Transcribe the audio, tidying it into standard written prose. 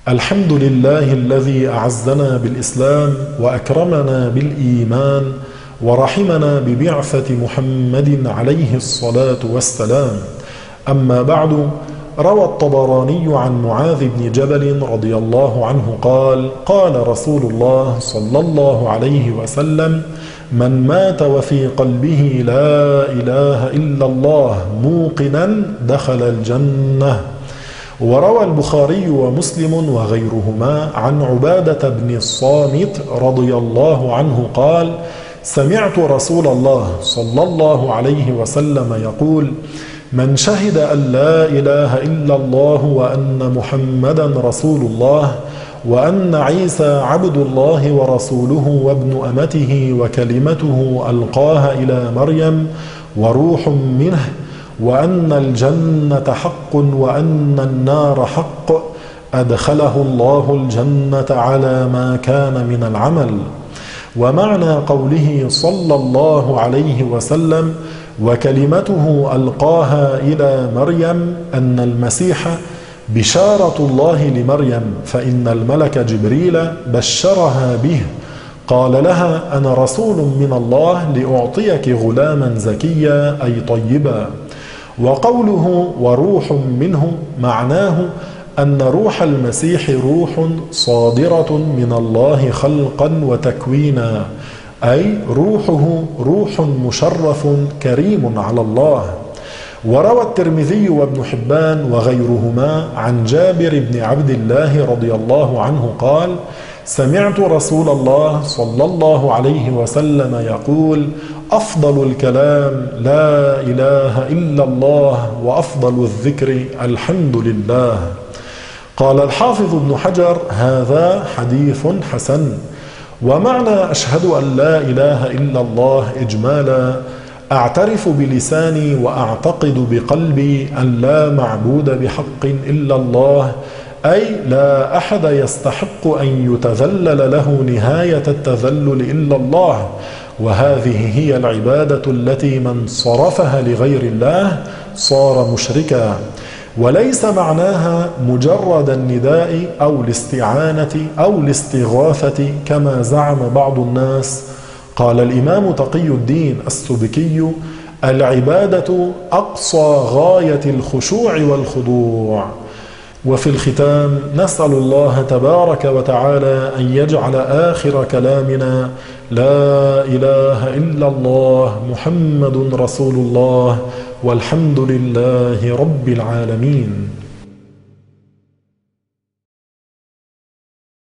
الحمد لله الذي أعزنا بالإسلام وأكرمنا بالإيمان ورحمنا ببعثة محمد عليه الصلاة والسلام. أما بعد، روى الطبراني عن معاذ بن جبل رضي الله عنه قال: قال رسول الله صلى الله عليه وسلم: من مات وفي قلبه لا إله إلا الله موقنا دخل الجنة. وروى البخاري ومسلم وغيرهما عن عبادة بن الصامت رضي الله عنه قال: سمعت رسول الله صلى الله عليه وسلم يقول: من شهد أن لا إله إلا الله وأن محمدا رسول الله وأن عيسى عبد الله ورسوله وابن أمته وكلمته ألقاها إلى مريم وروح منه، وأن الجنة حق وأن النار حق، أدخله الله الجنة على ما كان من العمل. ومعنى قوله صلى الله عليه وسلم: وكلمته ألقاها إلى مريم، أن المسيح بشارة الله لمريم، فإن الملك جبريل بشرها به، قال لها: أنا رسول من الله لأعطيك غلاما زكيا أي طيبا. وقوله وروح منه معناه أن روح المسيح روح صادرة من الله خلقا وتكوينا، أي روحه روح مشرف كريم على الله. وروى الترمذي وابن حبان وغيرهما عن جابر بن عبد الله رضي الله عنه قال: سمعت رسول الله صلى الله عليه وسلم يقول: أفضل الكلام لا إله إلا الله، وأفضل الذكر الحمد لله. قال الحافظ ابن حجر: هذا حديث حسن. ومعنى أشهد أن لا إله إلا الله إجمالا: أعترف بلساني وأعتقد بقلبي أن لا معبود بحق إلا الله، أي لا أحد يستحق أن يتذلل له نهاية التذلل إلا الله، وهذه هي العبادة التي من صرفها لغير الله صار مشركا. وليس معناها مجرد النداء أو الاستعانة أو الاستغاثة كما زعم بعض الناس. قال الإمام تقي الدين السبكي: العبادة أقصى غاية الخشوع والخضوع. وفي الختام نسأل الله تبارك وتعالى أن يجعل آخر كلامنا لا إله إلا الله محمد رسول الله، والحمد لله رب العالمين.